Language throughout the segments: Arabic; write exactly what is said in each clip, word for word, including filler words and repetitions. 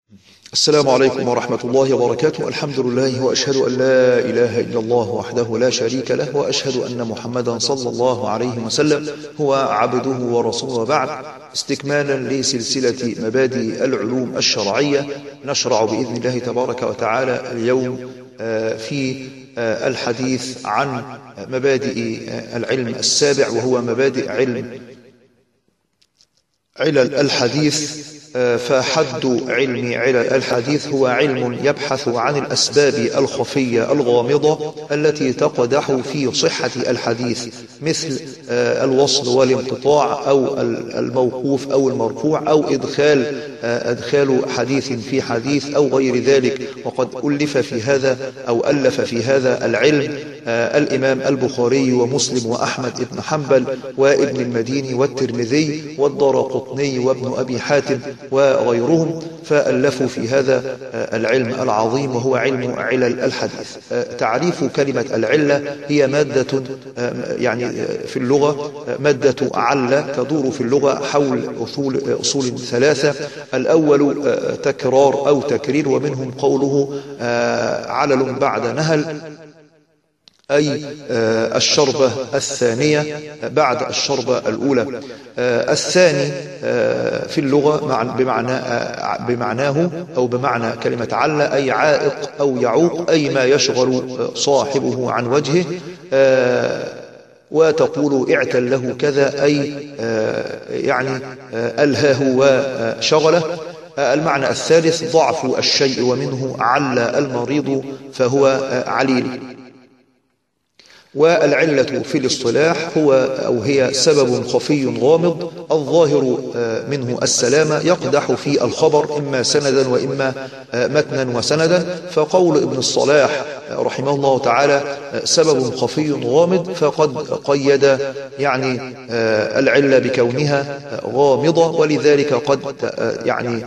السلام عليكم ورحمة الله وبركاته. الحمد لله وأشهد أن لا إله إلا الله وحده لا شريك له، وأشهد أن محمدا صلى الله عليه وسلم هو عبده ورسوله. وبعد، استكمالا لسلسلة مبادئ العلوم الشرعية، نشرع بإذن الله تبارك وتعالى اليوم في الحديث عن مبادئ العلم السابع، وهو مبادئ علم علل الحديث. فحد علم علل الحديث هو علم يبحث عن الأسباب الخفية الغامضة التي تقدح في صحة الحديث، مثل الوصل والانقطاع أو الموقوف أو المرفوع أو إدخال أدخال حديث في حديث أو غير ذلك. وقد ألف في هذا أو ألف في هذا العلم الإمام البخاري ومسلم وأحمد بن حنبل وابن المديني والترمذي والدارقطني وابن أبي حاتم وغيرهم، فألفوا في هذا العلم العظيم وهو علم علل الحديث. تعريف كلمة العلة هي مادة، يعني في اللغة مادة عل تدور في اللغة حول أصول, أصول ثلاثة. الأول تكرار أو تكرير، ومنهم قوله علل بعد نهل، أي الشربة الثانية بعد الشربة الأولى. الثاني في اللغة بمعنى بمعناه أو بمعنى كلمة عل أي عائق أو يعوق، أي ما يشغل صاحبه عن وجهه. وتقول اعتله كذا، أي يعني ألهاه وشغله. المعنى الثالث ضعف الشيء، ومنه عل المريض فهو عليل. والعلة في الاصطلاح هو أو هي سبب خفي غامض الظاهر منه السلامة يقدح في الخبر، إما سندا وإما متنا وسندا. فقول ابن الصلاح رحمه الله تعالى سبب خفي غامض، فقد قيد يعني العلة بكونها غامضة، ولذلك قد يعني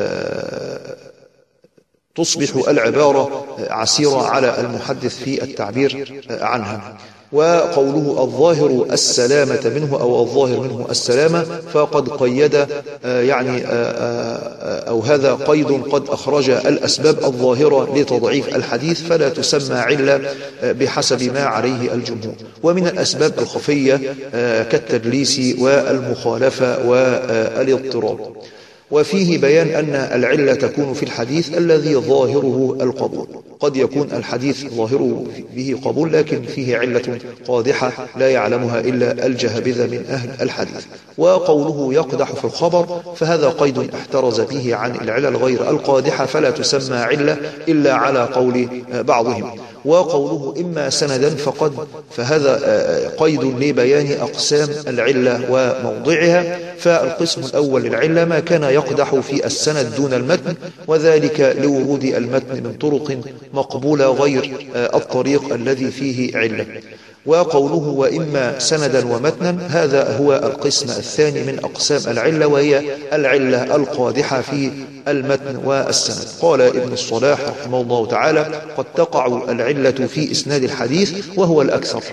تصبح العبارة عسيرة على المحدث في التعبير عنها. وقوله الظاهر السلامة منه أو الظاهر منه السلامة، فقد قيد يعني أو هذا قيد قد أخرج الأسباب الظاهرة لتضعيف الحديث، فلا تسمى علة بحسب ما عليه الجمهور. ومن الأسباب الخفية كالتدليس والمخالفة والاضطراب. وفيه بيان أن العلة تكون في الحديث الذي ظاهره القبول. قد يكون الحديث ظاهره به قبول، لكن فيه علة قادحة لا يعلمها إلا الجهابذة من أهل الحديث. وقوله يقدح في الخبر، فهذا قيد احترز به عن العلل غير القادحة، فلا تسمى علة إلا على قول بعضهم. وقوله إما سندا فقد فهذا قيد لبيان أقسام العلة وموضعها. فالقسم الأول للعلة ما كان يقدح في السند دون المتن، وذلك لورود المتن من طرق مقبولة غير الطريق الذي فيه علة. وقوله وإما سندا ومتنا، هذا هو القسم الثاني من أقسام العلة، وهي العلة القادحة في المتن والسند. قال ابن الصلاح رحمه الله تعالى قد تقع العلة في إسناد الحديث وهو الأكثر،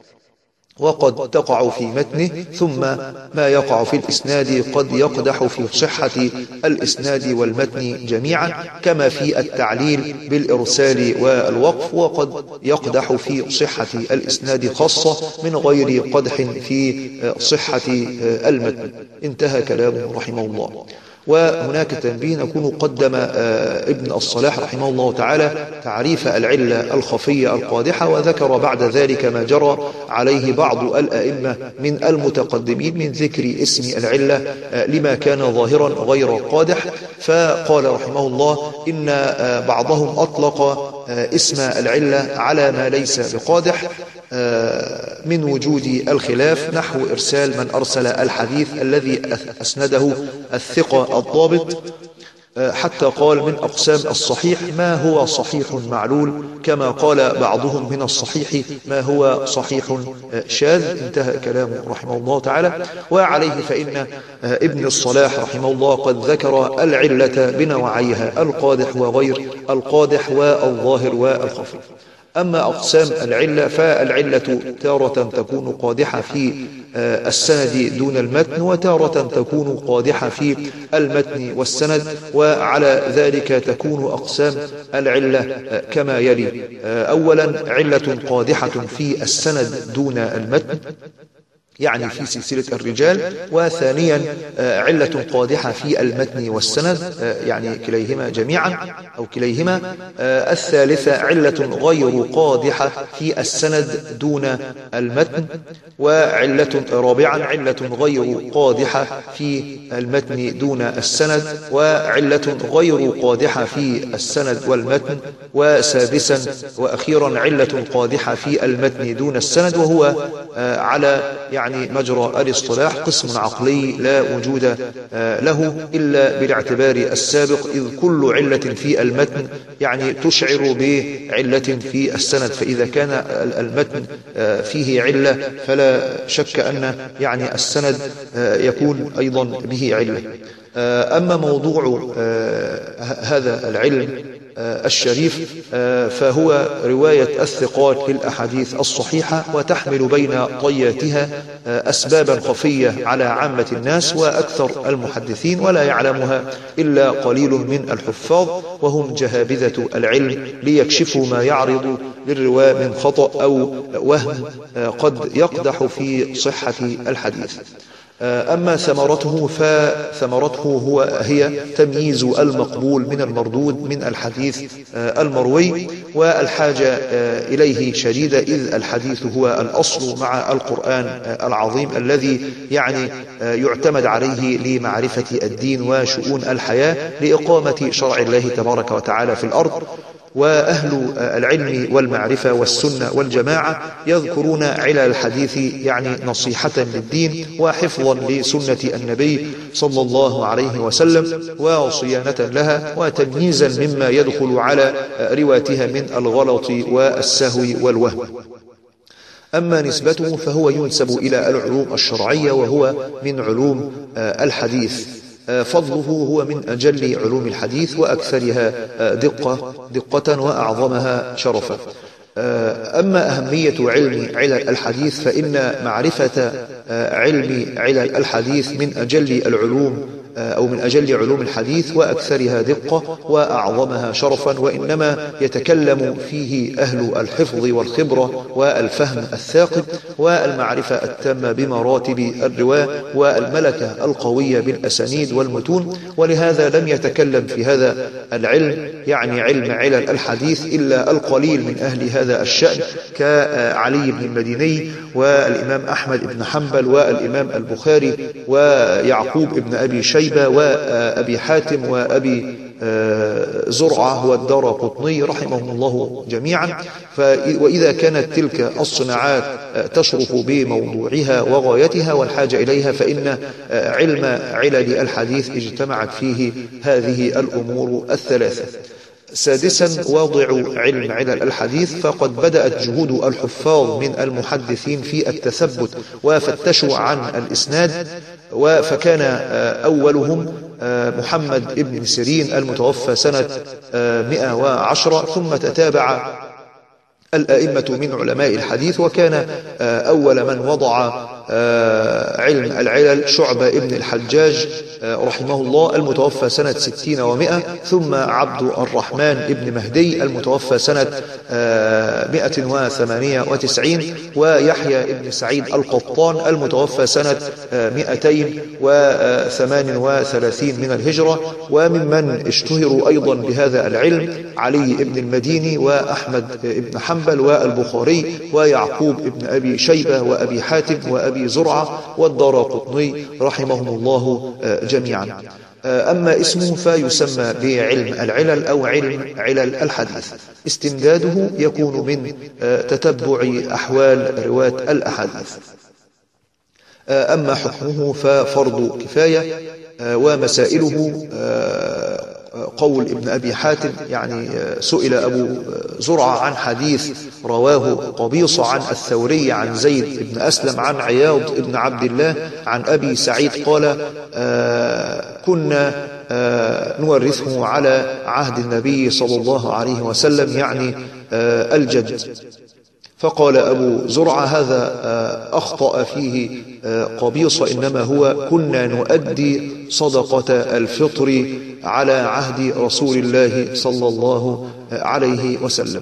وقد تقع في متنه، ثم ما يقع في الإسناد قد يقدح في صحة الإسناد والمتن جميعا، كما في التعليل بالإرسال والوقف. وقد يقدح في صحة الإسناد خاصة من غير قدح في صحة المتن. انتهى كلامه رحمه الله. وهناك تنبيه نكون قدم ابن الصلاح رحمه الله تعالى تعريف العلة الخفية القادحة، وذكر بعد ذلك ما جرى عليه بعض الأئمة من المتقدمين من ذكر اسم العلة لما كان ظاهرا غير قادح. فقال رحمه الله إن بعضهم أطلق اسم العلة على ما ليس بقادح من وجود الخلاف، نحو إرسال من أرسل الحديث الذي أسنده الثقة الضابط، حتى قال من أقسام الصحيح ما هو صحيح معلول، كما قال بعضهم من الصحيح ما هو صحيح شاذ. انتهى كلامه رحمه الله تعالى. وعليه فإن ابن الصلاح رحمه الله قد ذكر العلة بنوعيها، القادح وغير القادح والظاهر والخفي. أما أقسام العلة فالعلة تارة تكون قادحة في السند دون المتن، وتارة تكون قادحة في المتن والسند، وعلى ذلك تكون أقسام العلة كما يلي: أولا علة قادحة في السند دون المتن، يعني في سلسلة الرجال. وثانيا علة قادحة في المتن والسند، يعني كليهما جميعا أو كليهما. الثالثة علة غير قادحة في السند دون المتن. وعلة رابعا علة غير قادحة في المتن دون السند، وعلة غير قادحة في السند والمتن. وسادسا وأخيرا علة قادحة في المتن دون السند، وهو على يعني يعني مجرى الاصطلاح قسم عقلي لا وجود له إلا بالاعتبار السابق، إذ كل علة في المتن يعني تشعر بعلة في السند، فإذا كان المتن فيه علة فلا شك أن يعني السند يكون أيضا به علة. أما موضوع هذا العلم الشريف فهو رواية الثقات للأحاديث الصحيحة، وتحمل بين طياتها أسبابا خفية على عامة الناس وأكثر المحدثين، ولا يعلمها إلا قليل من الحفاظ، وهم جهابذة العلم، ليكشفوا ما يعرض للرواة من خطأ أو وهم قد يقدح في صحة الحديث. أما ثمرته فثمرته هو هي تمييز المقبول من المردود من الحديث المروي، والحاجة إليه شديدة، إذ الحديث هو الأصل مع القرآن العظيم الذي يعني يعتمد عليه لمعرفة الدين وشؤون الحياة لإقامة شرع الله تبارك وتعالى في الأرض. وأهل العلم والمعرفة والسنة والجماعة يذكرون علل الحديث يعني نصيحة للدين وحفظا لسنة النبي صلى الله عليه وسلم وصيانة لها وتمييزا مما يدخل على رواتها من الغلط والسهو والوهم. أما نسبته فهو ينسب إلى العلوم الشرعية، وهو من علوم الحديث. فضله هو من أجل علوم الحديث وأكثرها دقة دقة وأعظمها شرفا. أما أهمية علم علل الحديث فإن معرفة علم علل الحديث من أجل العلوم أو من أجل علوم الحديث وأكثرها دقة وأعظمها شرفا، وإنما يتكلم فيه أهل الحفظ والخبرة والفهم الثاقب والمعرفة التامة بمراتب الرواة والملكة القوية بالأسانيد والمتون. ولهذا لم يتكلم في هذا العلم يعني علم علل الحديث إلا القليل من أهل هذا الشأن، كعلي بن المديني والإمام أحمد بن حنبل والإمام البخاري ويعقوب بن أبي شيبة وأبي حاتم وأبي زرعة والدارقطني رحمهم الله جميعا. وإذا كانت تلك الصناعات تشرف بموضوعها وغايتها والحاجة إليها، فإن علم علل الحديث اجتمعت فيه هذه الأمور الثلاثة. سادسا واضع علم علل الحديث، فقد بدأت جهود الحفاظ من المحدثين في التثبت وفتشوا عن الإسناد، فكان أولهم محمد ابن سيرين المتوفى سنة مئة وعشرة، ثم تتابع الأئمة من علماء الحديث، وكان أول من وضع علم العلل شعبة ابن الحجاج رحمه الله المتوفى سنة ستين ومئة، ثم عبد الرحمن ابن مهدي المتوفى سنة مئة وثمانية وتسعين، ويحيى ابن سعيد القطان المتوفى سنة مئتين وثمان وثلاثين من الهجرة. وممن اشتهروا أيضا بهذا العلم علي ابن المديني وأحمد ابن حنبل والبخاري ويعقوب ابن أبي شيبة وأبي حاتم وأبي زرعة والدارقطني رحمهم الله جميعا. أما اسمه فيسمى بعلم العلل أو علم علل الحديث. استمداده يكون من تتبع أحوال رواة الأحاديث. أما حكمه ففرض كفاية، ومسائله قول ابن أبي حاتم يعني سئل أبو زرعة عن حديث رواه قبيصة عن الثوري عن زيد بن أسلم عن عياض بن عبد الله عن أبي سعيد قال كنا نورثه على عهد النبي صلى الله عليه وسلم، يعني الجد. فقال أبو زرعة هذا أخطأ فيه قبيصة، إنما هو كنا نؤدي صدقة الفطر على عهد رسول الله صلى الله عليه وسلم.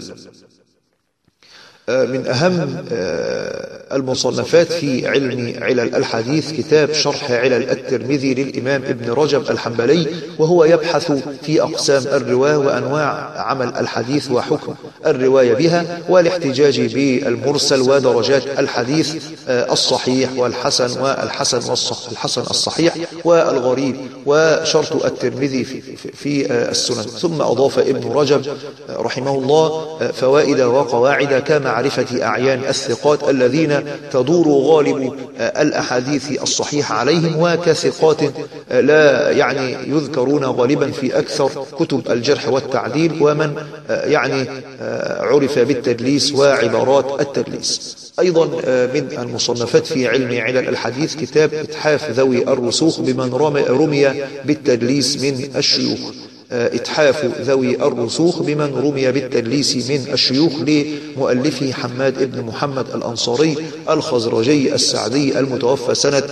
من أهم المصنفات في علم علل الحديث كتاب شرح علل الترمذي للإمام ابن رجب الحنبلي، وهو يبحث في أقسام الرواية وأنواع عمل الحديث وحكم الرواية بها والاحتجاج بالمرسل ودرجات الحديث الصحيح والحسن والحسن والحسن الصحيح والغريب وشرط الترمذي في السنن. ثم أضاف ابن رجب رحمه الله فوائد وقواعد كمعرفة أعيان الثقات الذين تدور غالب الأحاديث الصحيحة عليهم، وكثقات لا يعني يذكرون غالبا في أكثر كتب الجرح والتعديل، ومن يعني عرف بالتدليس وعبارات التدليس. أيضا من المصنفات في علم علل الحديث كتاب إتحاف ذوي الرسوخ بمن رمي بالتدليس من الشيوخ. إتحاف ذوي الرسوخ بمن رمي بالتدليس من الشيوخ لمؤلفه حماد بن محمد الأنصاري الخزرجي السعدي المتوفى سنة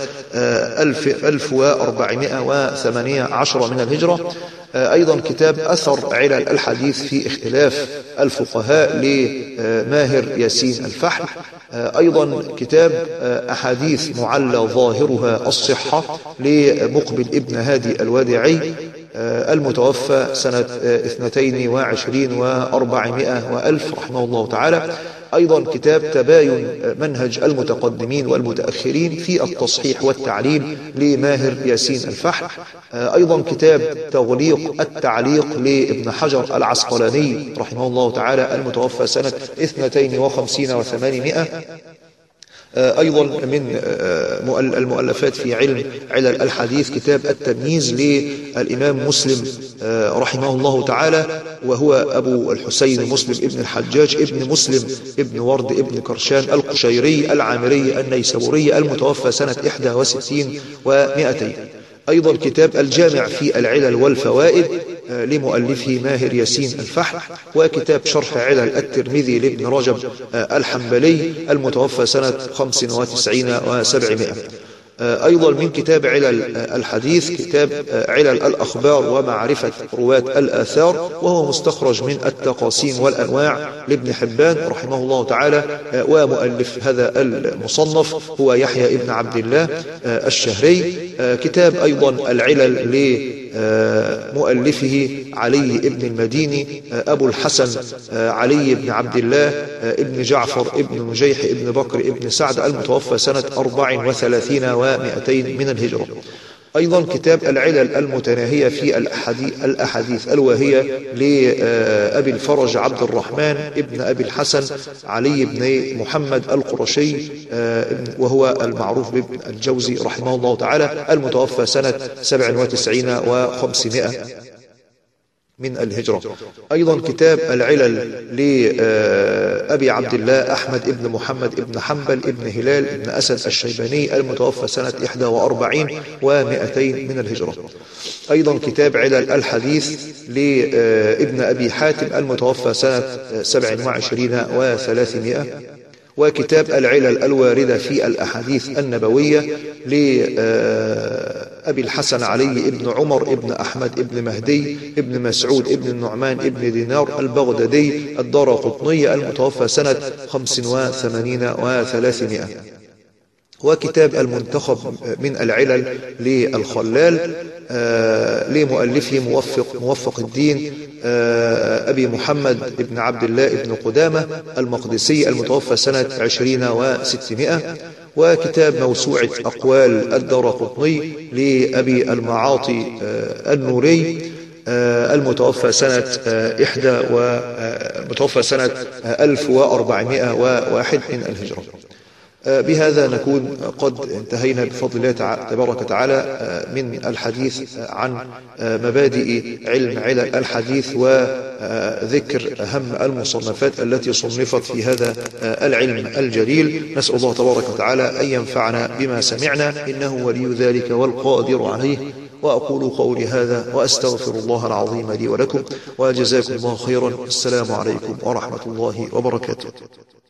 ألف وأربعمائة وثمانية عشر من الهجرة. أيضا كتاب أثر علل الحديث في اختلاف الفقهاء لماهر ياسين الفحل. أيضا كتاب أحاديث معلى ظاهرها الصحة لمقبل ابن هادي الوادعي المتوفى سنة اثنتين وعشرين وأربعمائة وألف رحمه الله تعالى. أيضا كتاب تباين منهج المتقدمين والمتأخرين في التصحيح والتعليل لماهر ياسين الفحل. أيضا كتاب تغليق التعليق لابن حجر العسقلاني رحمه الله تعالى المتوفى سنة اثنتين وخمسين وثمانمائة. أيضا من المؤلفات في علم علل الحديث كتاب التمييز للإمام مسلم رحمه الله تعالى، وهو أبو الحسين مسلم ابن الحجاج ابن مسلم ابن ورد ابن كرشان القشيري العامري النيسابوري المتوفى سنة إحدى وستين ومائتين. أيضا كتاب الجامع في العلل والفوائد لمؤلفه ماهر ياسين الفحل، وكتاب شرح علل الترمذي لابن رجب الحنبلي المتوفى سنة خمس وتسعين وسبعمائة. أيضا من كتاب علل الحديث كتاب علل الأخبار ومعرفة رواة الآثار، وهو مستخرج من التقاسيم والأنواع لابن حبان رحمه الله تعالى، ومؤلف هذا المصنف هو يحيى ابن عبد الله الشهري. كتاب أيضا العلل لمؤلفه علي ابن المديني أبو الحسن علي بن عبد الله ابن جعفر ابن نجيح ابن بكر ابن سعد المتوفى سنة أربع وثلاثين ومائتين من الهجرة. أيضا كتاب العلل المتناهية في الأحاديث الواهية لأبي الفرج عبد الرحمن ابن أبي الحسن علي بن محمد القرشي، وهو المعروف بابن الجوزي رحمه الله تعالى المتوفى سنة سبع وتسعين وخمسمائة من الهجرة. أيضا كتاب العلل لأبي عبد الله أحمد ابن محمد ابن حنبل ابن هلال ابن أسد الشيباني المتوفى سنة إحدى وأربعين ومائتين من الهجرة. أيضا كتاب علل الحديث لابن أبي حاتم المتوفى سنة سبع وعشرين وثلاثمائة. وكتاب العلل الواردة في الأحاديث النبوية لأبي الحسن علي ابن عمر ابن أحمد ابن مهدي ابن مسعود ابن النعمان ابن دينار البغدادي الدارقطني المتوفى سنة خمس وثمانين وثلاثمائة. وكتاب المنتخب من العلل للخلال لمؤلفه موفق, موفق الدين أبي محمد ابن عبد الله ابن قدامة المقدسي المتوفى سنة عشرين وستمائة. وكتاب موسوعة أقوال الدارقطني لأبي المعاطي النوري المتوفى سنة إحدى ومتوفى سنة ألف وأربعمائة وواحد من الهجرة. بهذا نكون قد انتهينا بفضل الله تبارك وتعالى من الحديث عن مبادئ علم علل الحديث وذكر أهم المصنفات التي صنفت في هذا العلم الجليل. نسأل الله تبارك وتعالى أن ينفعنا بما سمعنا إنه ولي ذلك والقادر عليه. وأقول قولي هذا وأستغفر الله العظيم لي ولكم، وجزاكم الله خيرا. السلام عليكم ورحمة الله وبركاته.